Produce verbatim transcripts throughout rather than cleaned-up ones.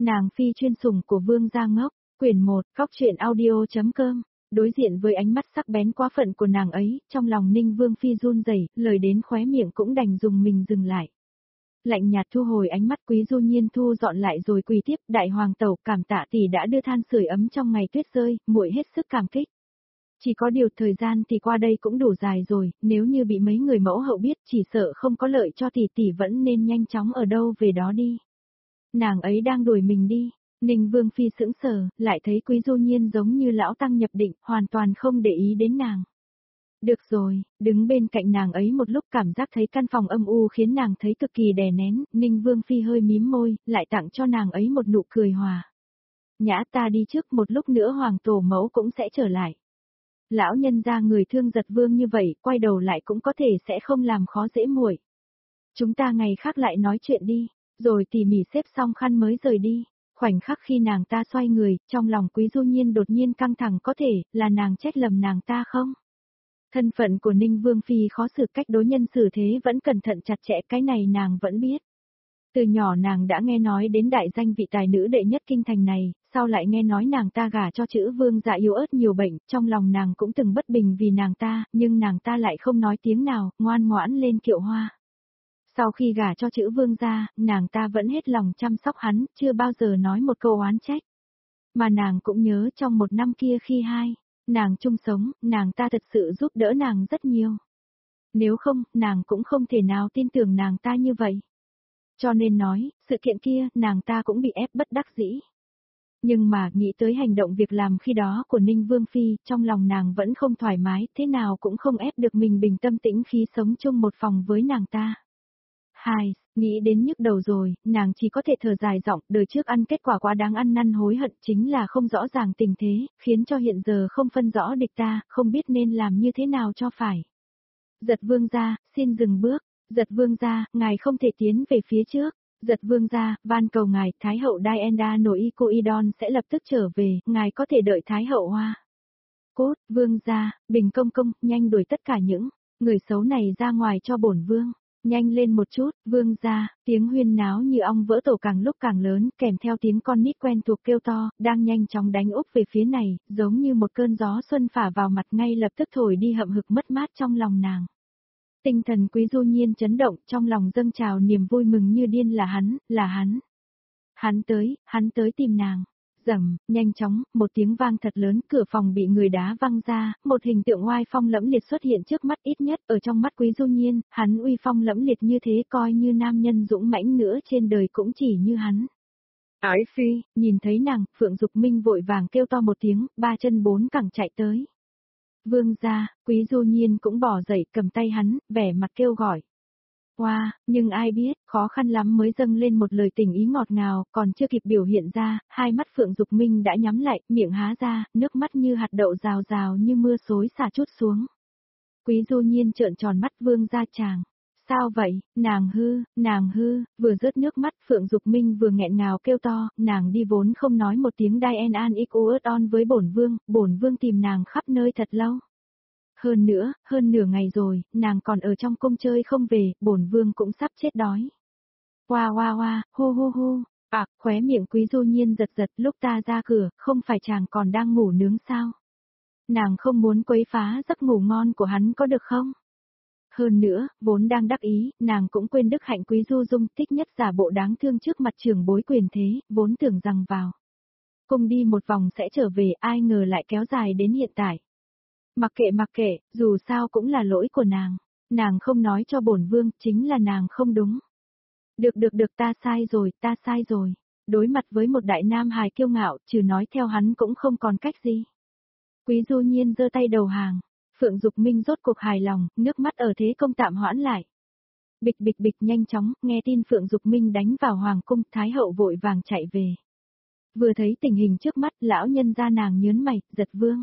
Nàng phi chuyên sủng của Vương gia ngốc, quyển một, Cóc truyện audio chấm com. Đối diện với ánh mắt sắc bén quá phận của nàng ấy, trong lòng Ninh Vương phi run rẩy, lời đến khóe miệng cũng đành dùng mình dừng lại. Lạnh nhạt thu hồi ánh mắt, Quý Du Nhiên thu dọn lại rồi quỳ tiếp, đại hoàng tẩu, cảm tạ tỷ đã đưa than sưởi ấm trong ngày tuyết rơi, muội hết sức cảm kích. Chỉ có điều thời gian thì qua đây cũng đủ dài rồi, nếu như bị mấy người mẫu hậu biết chỉ sợ không có lợi cho tỷ, tỷ vẫn nên nhanh chóng ở đâu về đó đi. Nàng ấy đang đuổi mình đi. Ninh Vương phi sững sờ, lại thấy Quý Du Nhiên giống như lão tăng nhập định, hoàn toàn không để ý đến nàng. Được rồi, đứng bên cạnh nàng ấy một lúc cảm giác thấy căn phòng âm u khiến nàng thấy cực kỳ đè nén, Ninh Vương phi hơi mím môi, lại tặng cho nàng ấy một nụ cười hòa. Nhã, ta đi trước, một lúc nữa hoàng tổ mẫu cũng sẽ trở lại. Lão nhân gia người thương Giật Vương như vậy, quay đầu lại cũng có thể sẽ không làm khó dễ muội. Chúng ta ngày khác lại nói chuyện đi, rồi tỉ mỉ xếp xong khăn mới rời đi. Khoảnh khắc khi nàng ta xoay người, trong lòng Quý Du Nhiên đột nhiên căng thẳng, có thể là nàng trách lầm nàng ta không? Thân phận của Ninh Vương phi khó xử, cách đối nhân xử thế vẫn cẩn thận chặt chẽ, cái này nàng vẫn biết. Từ nhỏ nàng đã nghe nói đến đại danh vị tài nữ đệ nhất kinh thành này, sau lại nghe nói nàng ta gả cho chữ Vương dạ yếu ớt nhiều bệnh, trong lòng nàng cũng từng bất bình vì nàng ta, nhưng nàng ta lại không nói tiếng nào, ngoan ngoãn lên kiệu hoa. Sau khi gả cho chữ Vương gia, nàng ta vẫn hết lòng chăm sóc hắn, chưa bao giờ nói một câu oán trách. Mà nàng cũng nhớ trong một năm kia khi hai, nàng chung sống, nàng ta thật sự giúp đỡ nàng rất nhiều. Nếu không, nàng cũng không thể nào tin tưởng nàng ta như vậy. Cho nên nói, sự kiện kia, nàng ta cũng bị ép bất đắc dĩ. Nhưng mà, nghĩ tới hành động việc làm khi đó của Ninh Vương phi, trong lòng nàng vẫn không thoải mái, thế nào cũng không ép được mình bình tâm tĩnh khí sống chung một phòng với nàng ta. Hai, nghĩ đến nhức đầu rồi, nàng chỉ có thể thở dài giọng, đời trước ăn kết quả quá đáng ăn năn hối hận, chính là không rõ ràng tình thế, khiến cho hiện giờ không phân rõ địch ta, không biết nên làm như thế nào cho phải. Giật Vương gia, xin dừng bước. Giật Vương gia, ngài không thể tiến về phía trước. Giật Vương gia, van cầu ngài, Thái hậu Diana Noikoidon sẽ lập tức trở về, ngài có thể đợi Thái hậu Hoa. Cốt, Vương gia, Bình công công, nhanh đuổi tất cả những người xấu này ra ngoài cho bổn vương. Nhanh lên một chút, Vương gia, tiếng huyên náo như ong vỡ tổ càng lúc càng lớn, kèm theo tiếng con nít quen thuộc kêu to, đang nhanh chóng đánh úp về phía này, giống như một cơn gió xuân phả vào mặt, ngay lập tức thổi đi hậm hực mất mát trong lòng nàng. Tinh thần Quý Du Nhiên chấn động, trong lòng dâng trào niềm vui mừng như điên, là hắn, là hắn. Hắn tới, hắn tới tìm nàng. Rầm, nhanh chóng, một tiếng vang thật lớn, cửa phòng bị người đá văng ra, một hình tượng oai phong lẫm liệt xuất hiện trước mắt, ít nhất ở trong mắt Quý Du Nhiên, hắn uy phong lẫm liệt như thế, coi như nam nhân dũng mãnh nữa trên đời cũng chỉ như hắn. Ái phi, nhìn thấy nàng, Phượng Dục Minh vội vàng kêu to một tiếng, ba chân bốn cẳng chạy tới. Vương gia, Quý Du Nhiên cũng bỏ dậy, cầm tay hắn, vẻ mặt kêu gọi. Wow, nhưng ai biết, khó khăn lắm mới dâng lên một lời tình ý ngọt ngào, còn chưa kịp biểu hiện ra, hai mắt Phượng Dục Minh đã nhắm lại, miệng há ra, nước mắt như hạt đậu rào rào như mưa xối xả trút xuống. Quý Du Nhiên trợn tròn mắt, Vương gia chàng. Sao vậy, nàng hư, nàng hư, vừa rớt nước mắt, Phượng Dục Minh vừa nghẹn ngào kêu to, nàng đi vốn không nói một tiếng Diane an on với bổn vương, bổn vương tìm nàng khắp nơi thật lâu. Hơn nữa, hơn nửa ngày rồi, nàng còn ở trong cung chơi không về, bổn vương cũng sắp chết đói. Hoa hoa hoa, hô hô hô, à, khóe miệng Quý Du Nhiên giật giật, lúc ta ra cửa, không phải chàng còn đang ngủ nướng sao? Nàng không muốn quấy phá giấc ngủ ngon của hắn có được không? Hơn nữa, vốn đang đắc ý, nàng cũng quên đức hạnh Quý Du Dung, thích nhất giả bộ đáng thương trước mặt trưởng bối quyền thế, vốn tưởng rằng vào cung đi một vòng sẽ trở về, ai ngờ lại kéo dài đến hiện tại. Mặc kệ mặc kệ, dù sao cũng là lỗi của nàng, nàng không nói cho bổn vương, chính là nàng không đúng. Được được được, ta sai rồi, ta sai rồi. Đối mặt với một đại nam hài kiêu ngạo, trừ nói theo hắn cũng không còn cách gì. Quý Du Nhiên giơ tay đầu hàng. Phượng Dục Minh rốt cuộc hài lòng, nước mắt ở thế công tạm hoãn lại. Bịch bịch bịch, nhanh chóng, nghe tin Phượng Dục Minh đánh vào hoàng cung, Thái hậu vội vàng chạy về. Vừa thấy tình hình trước mắt, lão nhân gia nàng nhớn mày, Giật Vương.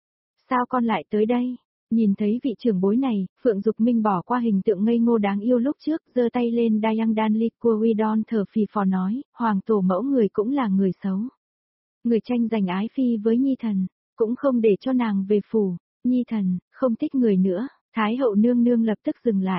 Sao con lại tới đây? Nhìn thấy vị trưởng bối này, Phượng Dục Minh bỏ qua hình tượng ngây ngô đáng yêu lúc trước, giơ tay lên Dayang Dan Liquidon thở phì phò nói, hoàng tổ mẫu người cũng là người xấu. Người tranh giành ái phi với Nhi thần, cũng không để cho nàng về phủ. Nhi thần, không thích người nữa. Thái hậu nương nương lập tức dừng lại.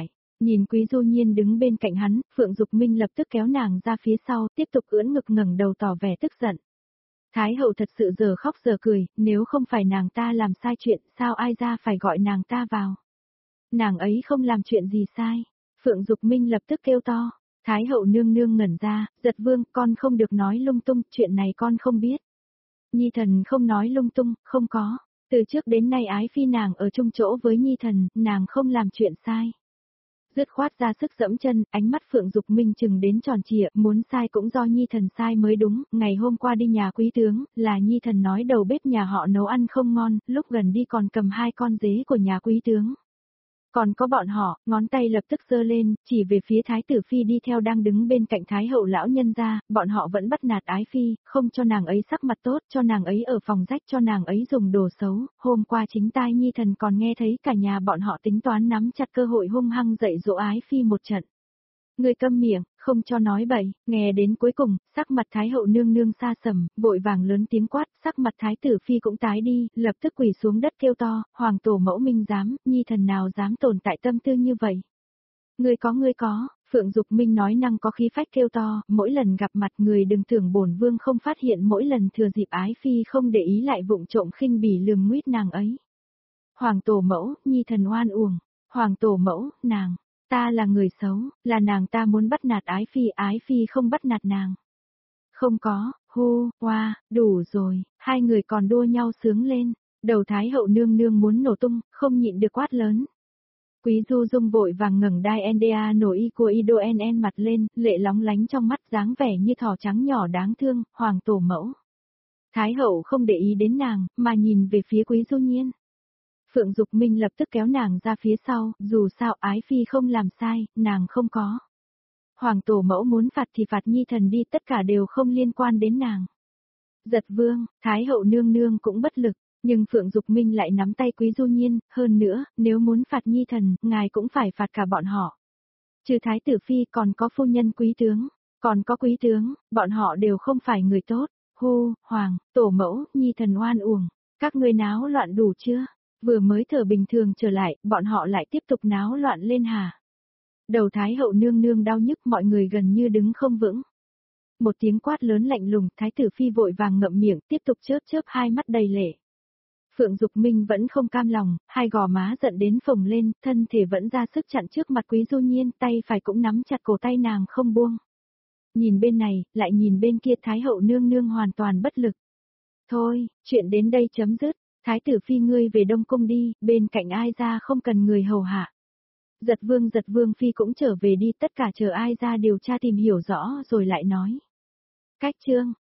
Nhìn Quý Du Nhiên đứng bên cạnh hắn, Phượng Dục Minh lập tức kéo nàng ra phía sau, tiếp tục ưỡn ngực ngẩng đầu tỏ vẻ tức giận. Thái hậu thật sự giờ khóc giờ cười, nếu không phải nàng ta làm sai chuyện, sao ai ra phải gọi nàng ta vào. Nàng ấy không làm chuyện gì sai. Phượng Dục Minh lập tức kêu to. Thái hậu nương nương ngẩn ra, giật vương, con không được nói lung tung, chuyện này con không biết. Nhi thần không nói lung tung, không có. Từ trước đến nay ái phi nàng ở chung chỗ với Nhi thần, nàng không làm chuyện sai. Dứt khoát ra sức dẫm chân, ánh mắt Phượng Dục Minh chừng đến tròn trịa, muốn sai cũng do Nhi thần sai mới đúng, ngày hôm qua đi nhà quý tướng, là Nhi thần nói đầu bếp nhà họ nấu ăn không ngon, lúc gần đi còn cầm hai con dế của nhà quý tướng. Còn có bọn họ, ngón tay lập tức giơ lên, chỉ về phía Thái tử Phi đi theo đang đứng bên cạnh Thái hậu lão nhân gia, bọn họ vẫn bắt nạt ái Phi, không cho nàng ấy sắc mặt tốt, cho nàng ấy ở phòng rách, cho nàng ấy dùng đồ xấu, hôm qua chính tai Nhi thần còn nghe thấy cả nhà bọn họ tính toán nắm chặt cơ hội hung hăng dạy dỗ ái Phi một trận. Người câm miệng, không cho nói bậy, nghe đến cuối cùng, sắc mặt Thái hậu nương nương xa sầm, vội vàng lớn tiếng quát, sắc mặt Thái tử Phi cũng tái đi, lập tức quỳ xuống đất kêu to, hoàng tổ mẫu minh dám, Nhi thần nào dám tồn tại tâm tư như vậy. Ngươi có ngươi có, Phượng Dục Minh nói năng có khí phách kêu to, mỗi lần gặp mặt người đừng tưởng bổn vương không phát hiện mỗi lần thừa dịp ái Phi không để ý lại vụng trộm khinh bỉ lườm nguýt nàng ấy. Hoàng tổ mẫu, Nhi thần oan uổng, hoàng tổ mẫu, nàng. Ta là người xấu, là nàng ta muốn bắt nạt ái Phi, ái Phi không bắt nạt nàng. Không có, hô, hoa, đủ rồi, hai người còn đua nhau sướng lên, đầu Thái hậu nương nương muốn nổ tung, không nhịn được quát lớn. Quý Du Dung vội vàng ngẩng đai en đê a nổi y của Ido en en mặt lên, lệ lóng lánh trong mắt dáng vẻ như thỏ trắng nhỏ đáng thương, hoàng tổ mẫu. Thái hậu không để ý đến nàng, mà nhìn về phía Quý Du Nhiên. Phượng Dục Minh lập tức kéo nàng ra phía sau, dù sao ái Phi không làm sai, nàng không có. Hoàng tổ mẫu muốn phạt thì phạt Nhi thần đi, tất cả đều không liên quan đến nàng. Giật vương, Thái hậu nương nương cũng bất lực, nhưng Phượng Dục Minh lại nắm tay Quý Du Nhiên, hơn nữa, nếu muốn phạt Nhi thần, ngài cũng phải phạt cả bọn họ. Trừ Thái tử Phi còn có phu nhân quý tướng, còn có quý tướng, bọn họ đều không phải người tốt. Hô, hoàng, tổ mẫu, Nhi thần oan uổng, các ngươi náo loạn đủ chưa? Vừa mới thở bình thường trở lại, bọn họ lại tiếp tục náo loạn lên hả? Đầu Thái hậu nương nương đau nhức, mọi người gần như đứng không vững. Một tiếng quát lớn lạnh lùng, Thái tử Phi vội vàng ngậm miệng, tiếp tục chớp chớp hai mắt đầy lệ. Phượng Dục Minh vẫn không cam lòng, hai gò má giận đến phồng lên, thân thể vẫn ra sức chặn trước mặt Quý Du Nhiên, tay phải cũng nắm chặt cổ tay nàng không buông. Nhìn bên này, lại nhìn bên kia, Thái hậu nương nương hoàn toàn bất lực. Thôi, chuyện đến đây chấm dứt. Thái tử Phi ngươi về Đông Cung đi, bên cạnh ai ra không cần người hầu hạ. Giật vương giật vương Phi cũng trở về đi, tất cả chờ ai ra điều tra tìm hiểu rõ rồi lại nói. Cách chương